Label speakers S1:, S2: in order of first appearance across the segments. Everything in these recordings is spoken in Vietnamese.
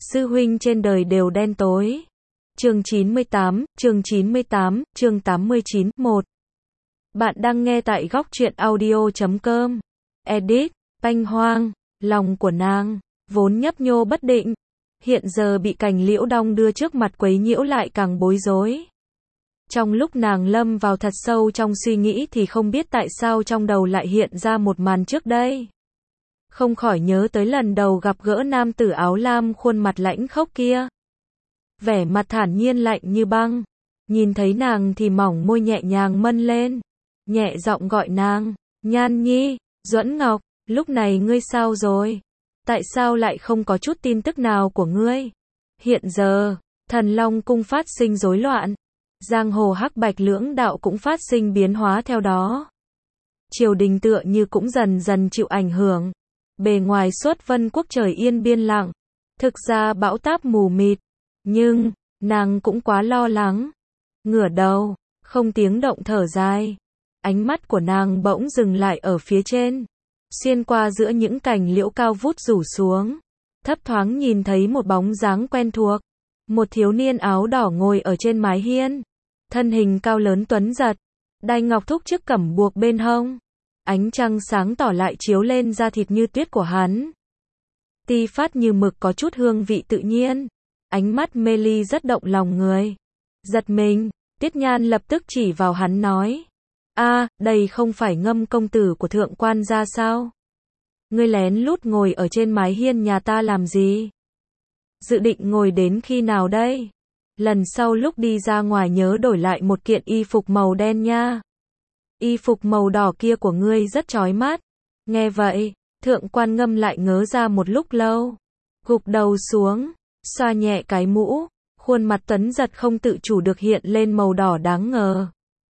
S1: sư huynh trên đời đều đen tối. Chương 98, chương 89, 1. Bạn đang nghe tại góc truyện audio.com. Edit, Banh Hoang, lòng của nàng, vốn nhấp nhô bất định, hiện giờ bị Cành Liễu đong đưa trước mặt quấy nhiễu lại càng bối rối. Trong lúc nàng lâm vào thật sâu trong suy nghĩ thì không biết tại sao trong đầu lại hiện ra một màn trước đây. Không khỏi nhớ tới lần đầu gặp gỡ nam tử áo lam khuôn mặt lãnh khốc kia. Vẻ mặt thản nhiên lạnh như băng. Nhìn thấy nàng thì mỏng môi nhẹ nhàng mân lên. Nhẹ giọng gọi nàng, Nhan Nhi, Duẫn Ngọc, lúc này ngươi sao rồi? Tại sao lại không có chút tin tức nào của ngươi? Hiện giờ, Thần Long cung phát sinh rối loạn. Giang hồ hắc bạch lưỡng đạo cũng phát sinh biến hóa theo đó. Triều đình tựa như cũng dần dần chịu ảnh hưởng. Bề ngoài Xuất Vân quốc trời yên biên lặng. Thực ra bão táp mù mịt. Nhưng, nàng cũng quá lo lắng. Ngửa đầu, không tiếng động thở dài. Ánh mắt của nàng bỗng dừng lại ở phía trên. Xuyên qua giữa những cành liễu cao vút rủ xuống. Thấp thoáng nhìn thấy một bóng dáng quen thuộc. Một thiếu niên áo đỏ ngồi ở trên mái hiên. Thân hình cao lớn tuấn giật. Đai ngọc thúc chiếc cẩm buộc bên hông. Ánh trăng sáng tỏ lại chiếu lên da thịt như tuyết của hắn. Ti phát như mực có chút hương vị tự nhiên. Ánh mắt mê ly rất động lòng người. Giật mình, Tiết Nhan lập tức chỉ vào hắn nói. Đây không phải Ngâm công tử của thượng quan gia sao? Ngươi lén lút ngồi ở trên mái hiên nhà ta làm gì? Dự định ngồi đến khi nào đây? Lần sau lúc đi ra ngoài nhớ đổi lại một kiện y phục màu đen nha. Y phục màu đỏ kia của ngươi rất chói mắt. Nghe vậy, thượng quan Ngâm lại ngớ ra một lúc lâu. Gục đầu xuống, xoa nhẹ cái mũ, khuôn mặt tuấn giật không tự chủ được hiện lên màu đỏ đáng ngờ.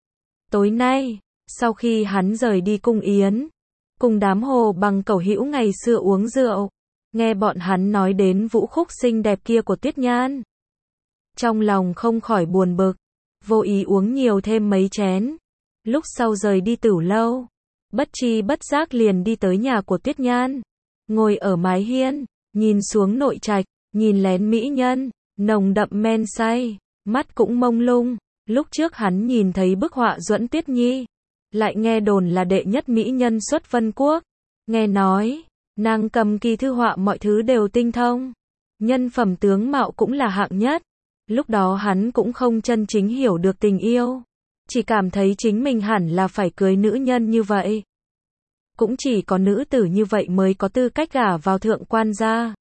S1: Tối nay, sau khi hắn rời đi cung yến, cùng đám hồ bằng cẩu hữu ngày xưa uống rượu, nghe bọn hắn nói đến vũ khúc xinh đẹp kia của Tiết Nhan. Trong lòng không khỏi buồn bực, vô ý uống nhiều thêm mấy chén. Lúc sau rời đi Tửu lâu, bất tri bất giác liền đi tới nhà của Tiết Nhan. Ngồi ở mái hiên, nhìn xuống nội trạch, nhìn lén mỹ nhân, nồng đậm men say, mắt cũng mông lung. Lúc trước hắn nhìn thấy bức họa Duẫn Tuyết Nhi, lại nghe đồn là đệ nhất mỹ nhân Xuất Vân quốc. Nghe nói, nàng cầm kỳ thư họa mọi thứ đều tinh thông. Nhân phẩm tướng mạo cũng là hạng nhất. Lúc đó hắn cũng không chân chính hiểu được tình yêu. Chỉ cảm thấy chính mình hẳn là phải cưới nữ nhân như vậy. Cũng chỉ có nữ tử như vậy mới có tư cách gả vào thượng quan gia.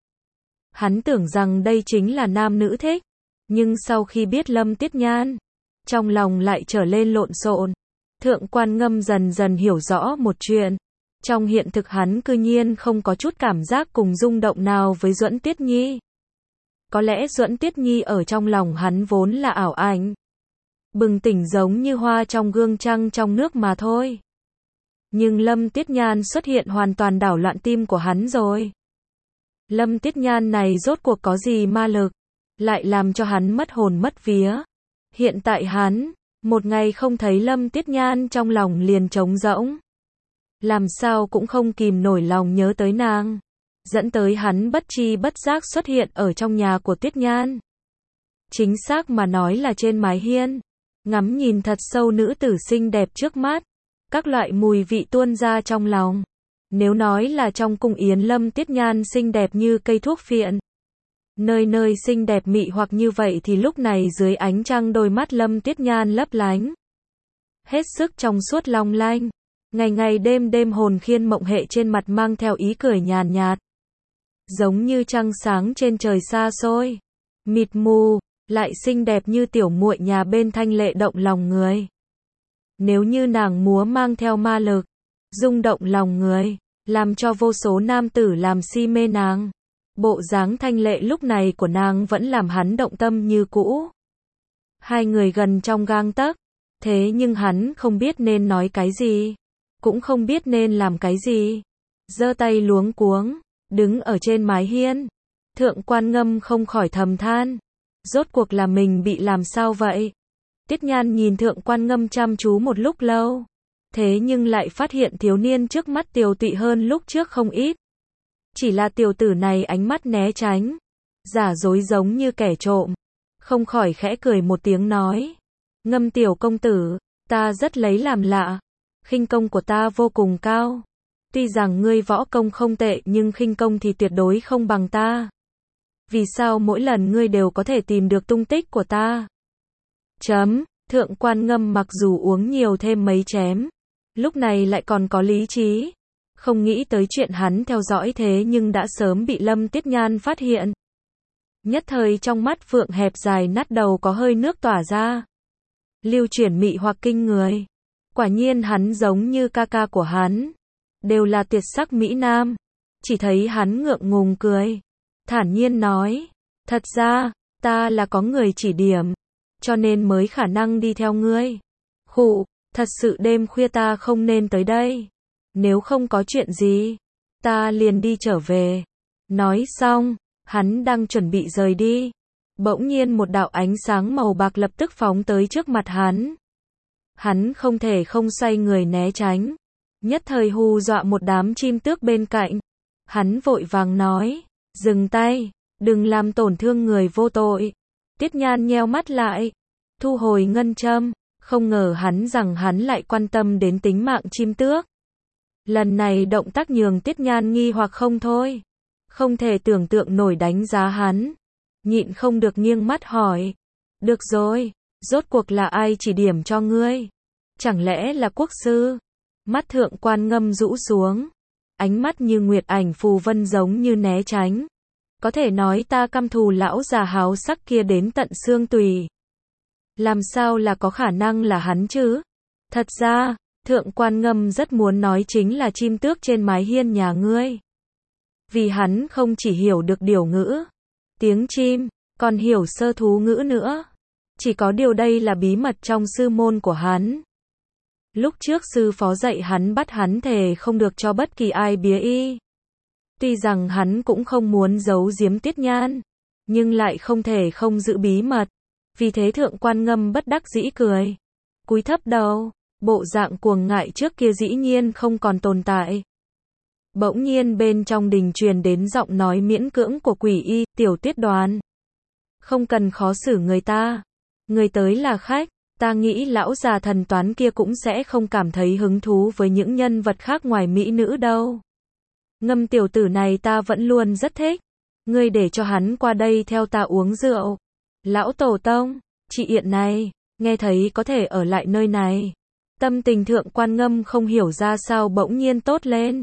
S1: Hắn tưởng rằng đây chính là nam nữ thích. Nhưng sau khi biết Lâm Tiết Nhan, trong lòng lại trở lên lộn xộn. Thượng quan Ngâm dần dần hiểu rõ một chuyện. Trong hiện thực hắn cư nhiên không có chút cảm giác cùng rung động nào với Duẫn Tuyết Nhi. Có lẽ Duẫn Tuyết Nhi ở trong lòng hắn vốn là ảo ảnh. Bừng tỉnh giống như hoa trong gương trăng trong nước mà thôi. Nhưng Lâm Tiết Nhan xuất hiện hoàn toàn đảo loạn tim của hắn rồi. Lâm Tiết Nhan này rốt cuộc có gì ma lực, lại làm cho hắn mất hồn mất vía. Hiện tại hắn, một ngày không thấy Lâm Tiết Nhan trong lòng liền trống rỗng. Làm sao cũng không kìm nổi lòng nhớ tới nàng. Dẫn tới hắn bất tri bất giác xuất hiện ở trong nhà của Tiết Nhan. Chính xác mà nói là trên mái hiên. Ngắm nhìn thật sâu nữ tử xinh đẹp trước mắt. Các loại mùi vị tuôn ra trong lòng. Nếu nói là trong cung yến Lâm Tiết Nhan xinh đẹp như cây thuốc phiện. Nơi nơi xinh đẹp mị hoặc như vậy thì lúc này dưới ánh trăng đôi mắt Lâm Tiết Nhan lấp lánh. Hết sức trong suốt long lanh. Ngày ngày đêm đêm hồn khiên mộng hệ trên mặt mang theo ý cười nhàn nhạt. Giống như trăng sáng trên trời xa xôi. Mịt mù, lại xinh đẹp như tiểu muội nhà bên thanh lệ động lòng người. Nếu như nàng múa mang theo ma lực, rung động lòng người, làm cho vô số nam tử làm si mê nàng. Bộ dáng thanh lệ lúc này của nàng vẫn làm hắn động tâm như cũ. Hai người gần trong gang tấc, thế nhưng hắn không biết nên nói cái gì, cũng không biết nên làm cái gì. Giơ tay luống cuống, đứng ở trên mái hiên. Thượng quan Ngâm không khỏi thầm than. Rốt cuộc là mình bị làm sao vậy? Tiết Nhan nhìn thượng quan Ngâm chăm chú một lúc lâu. Thế nhưng lại phát hiện thiếu niên trước mắt tiều tụy hơn lúc trước không ít. Chỉ là tiểu tử này ánh mắt né tránh, giả dối giống như kẻ trộm. Không khỏi khẽ cười một tiếng nói. Ngâm tiểu công tử, ta rất lấy làm lạ. Khinh công của ta vô cùng cao. Tuy rằng ngươi võ công không tệ nhưng khinh công thì tuyệt đối không bằng ta. Vì sao mỗi lần ngươi đều có thể tìm được tung tích của ta? Thượng Quan Ngâm mặc dù uống nhiều thêm mấy chén, lúc này lại còn có lý trí. Không nghĩ tới chuyện hắn theo dõi thế nhưng đã sớm bị Lâm Tiết Nhan phát hiện. Nhất thời trong mắt phượng hẹp dài nát đầu có hơi nước tỏa ra. Lưu chuyển mị hoặc kinh người. Quả nhiên hắn giống như ca ca của hắn. Đều là tuyệt sắc mỹ nam. Chỉ thấy hắn ngượng ngùng cười. Thản nhiên nói. Thật ra, ta là có người chỉ điểm. Cho nên mới khả năng đi theo ngươi. Khụ, thật sự đêm khuya ta không nên tới đây. Nếu không có chuyện gì, ta liền đi trở về. Nói xong, hắn đang chuẩn bị rời đi. Bỗng nhiên một đạo ánh sáng màu bạc lập tức phóng tới trước mặt hắn. Hắn không thể không xoay người né tránh. Nhất thời hù dọa một đám chim tước bên cạnh. Hắn vội vàng nói, dừng tay, đừng làm tổn thương người vô tội. Tiết Nhan nheo mắt lại, thu hồi ngân châm, không ngờ hắn lại quan tâm đến tính mạng chim tước. Lần này động tác nhường Tiết Nhan nghi hoặc không thôi. Không thể tưởng tượng nổi đánh giá hắn. Nhịn không được nghiêng mắt hỏi. Được rồi, rốt cuộc là ai chỉ điểm cho ngươi? Chẳng lẽ là quốc sư? Mắt Thượng Quan Ngâm rũ xuống. Ánh mắt như nguyệt ảnh phù vân giống như né tránh. Có thể nói ta căm thù lão già háo sắc kia đến tận xương tùy. Làm sao là có khả năng là hắn chứ? Thật ra, Thượng Quan Ngâm rất muốn nói chính là chim tước trên mái hiên nhà ngươi. Vì hắn không chỉ hiểu được điều ngữ, tiếng chim, còn hiểu sơ thú ngữ nữa. Chỉ có điều đây là bí mật trong sư môn của hắn. Lúc trước sư phó dạy hắn bắt hắn thề không được cho bất kỳ ai bía y. Tuy rằng hắn cũng không muốn giấu giếm Tiết Nhan, nhưng lại không thể không giữ bí mật. Vì thế Thượng Quan Ngâm bất đắc dĩ cười. Cúi thấp đầu, bộ dạng cuồng ngại trước kia dĩ nhiên không còn tồn tại. Bỗng nhiên bên trong đình truyền đến giọng nói miễn cưỡng của Quỷ Y, Tiểu Tuyết Đoàn. Không cần khó xử người ta. Người tới là khách, ta nghĩ lão già thần toán kia cũng sẽ không cảm thấy hứng thú với những nhân vật khác ngoài mỹ nữ đâu. Ngâm tiểu tử này ta vẫn luôn rất thích. Ngươi để cho hắn qua đây theo ta uống rượu. Lão tổ tông, chị Yện này, nghe thấy có thể ở lại nơi này. Tâm tình Thượng Quan Ngâm không hiểu ra sao bỗng nhiên tốt lên.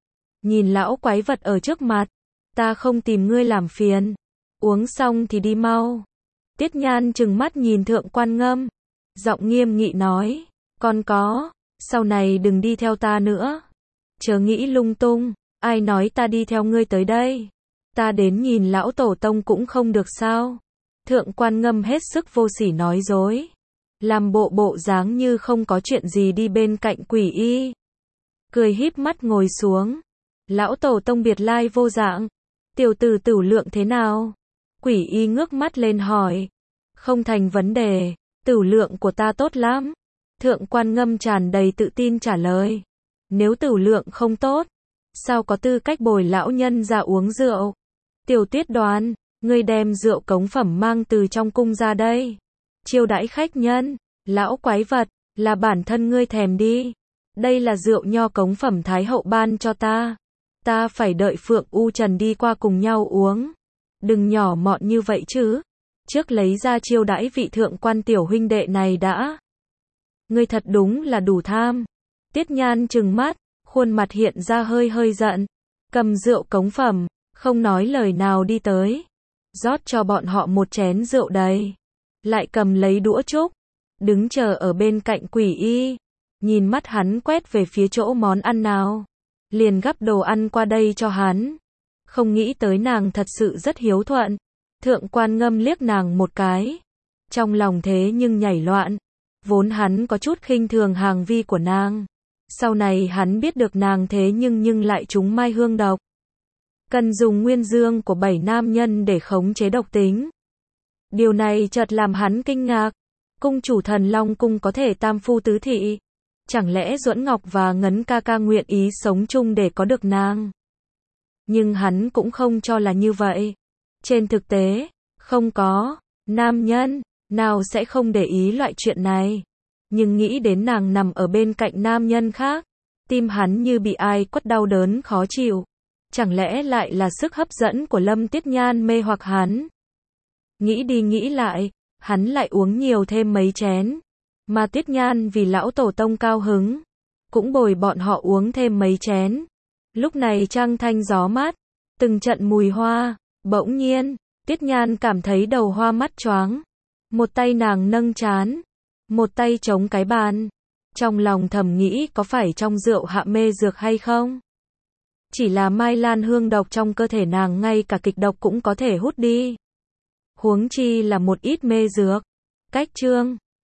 S1: Nhìn lão quái vật ở trước mặt, ta không tìm ngươi làm phiền. Uống xong thì đi mau. Tiết Nhan trừng mắt nhìn Thượng Quan Ngâm, giọng nghiêm nghị nói, còn có, sau này đừng đi theo ta nữa. Chớ nghĩ lung tung, ai nói ta đi theo ngươi tới đây? Ta đến nhìn lão tổ tông cũng không được sao? Thượng Quan Ngâm hết sức vô sỉ nói dối, làm bộ dáng như không có chuyện gì đi bên cạnh Quỷ Y. Cười híp mắt ngồi xuống. Lão tổ tông biệt lai vô dạng. Tiểu tử Tửu Lượng thế nào? Quỷ Y ngước mắt lên hỏi. Không thành vấn đề, Tửu Lượng của ta tốt lắm. Thượng Quan Ngâm tràn đầy tự tin trả lời. Nếu Tửu Lượng không tốt, sao có tư cách bồi lão nhân ra uống rượu? Tiểu Tuyết Đoàn, ngươi đem rượu cống phẩm mang từ trong cung ra đây. Chiêu đãi khách nhân, lão quái vật, là bản thân ngươi thèm đi. Đây là rượu nho cống phẩm Thái hậu ban cho ta. Ta phải đợi Phượng U Trần đi qua cùng nhau uống. Đừng nhỏ mọn như vậy chứ. Trước lấy ra chiêu đãi vị Thượng Quan tiểu huynh đệ này đã. Ngươi thật đúng là đủ tham. Tiết Nhan trừng mắt, khuôn mặt hiện ra hơi giận. Cầm rượu cống phẩm, không nói lời nào đi tới. Rót cho bọn họ một chén rượu đầy. Lại cầm lấy đũa trúc. Đứng chờ ở bên cạnh Quỷ Y. Nhìn mắt hắn quét về phía chỗ món ăn nào. Liền gắp đồ ăn qua đây cho hắn. Không nghĩ tới nàng thật sự rất hiếu thuận. Thượng Quan Ngâm liếc nàng một cái. Trong lòng thế nhưng nhảy loạn. Vốn hắn có chút khinh thường hàng vi của nàng. Sau này hắn biết được nàng thế nhưng lại trúng mai hương độc. Cần dùng nguyên dương của 7 nam nhân để khống chế độc tính. Điều này chợt làm hắn kinh ngạc. Cung chủ Thần Long cung có thể tam phu tứ thị. Chẳng lẽ Duẫn Ngọc và Ngấn ca ca nguyện ý sống chung để có được nàng? Nhưng hắn cũng không cho là như vậy. Trên thực tế, không có nam nhân nào sẽ không để ý loại chuyện này. Nhưng nghĩ đến nàng nằm ở bên cạnh nam nhân khác, tim hắn như bị ai quất đau đớn khó chịu. Chẳng lẽ lại là sức hấp dẫn của Lâm Tiết Nhan mê hoặc hắn? Nghĩ đi nghĩ lại, hắn lại uống nhiều thêm mấy chén. Mà Tiết Nhan vì lão tổ tông cao hứng, cũng bồi bọn họ uống thêm mấy chén. Lúc này trăng thanh gió mát, từng trận mùi hoa, bỗng nhiên, Tiết Nhan cảm thấy đầu hoa mắt choáng. Một tay nàng nâng trán, một tay chống cái bàn. Trong lòng thầm nghĩ có phải trong rượu hạ mê dược hay không? Chỉ là mai lan hương độc trong cơ thể nàng ngay cả kịch độc cũng có thể hút đi. Huống chi là một ít mê dược. Cách chương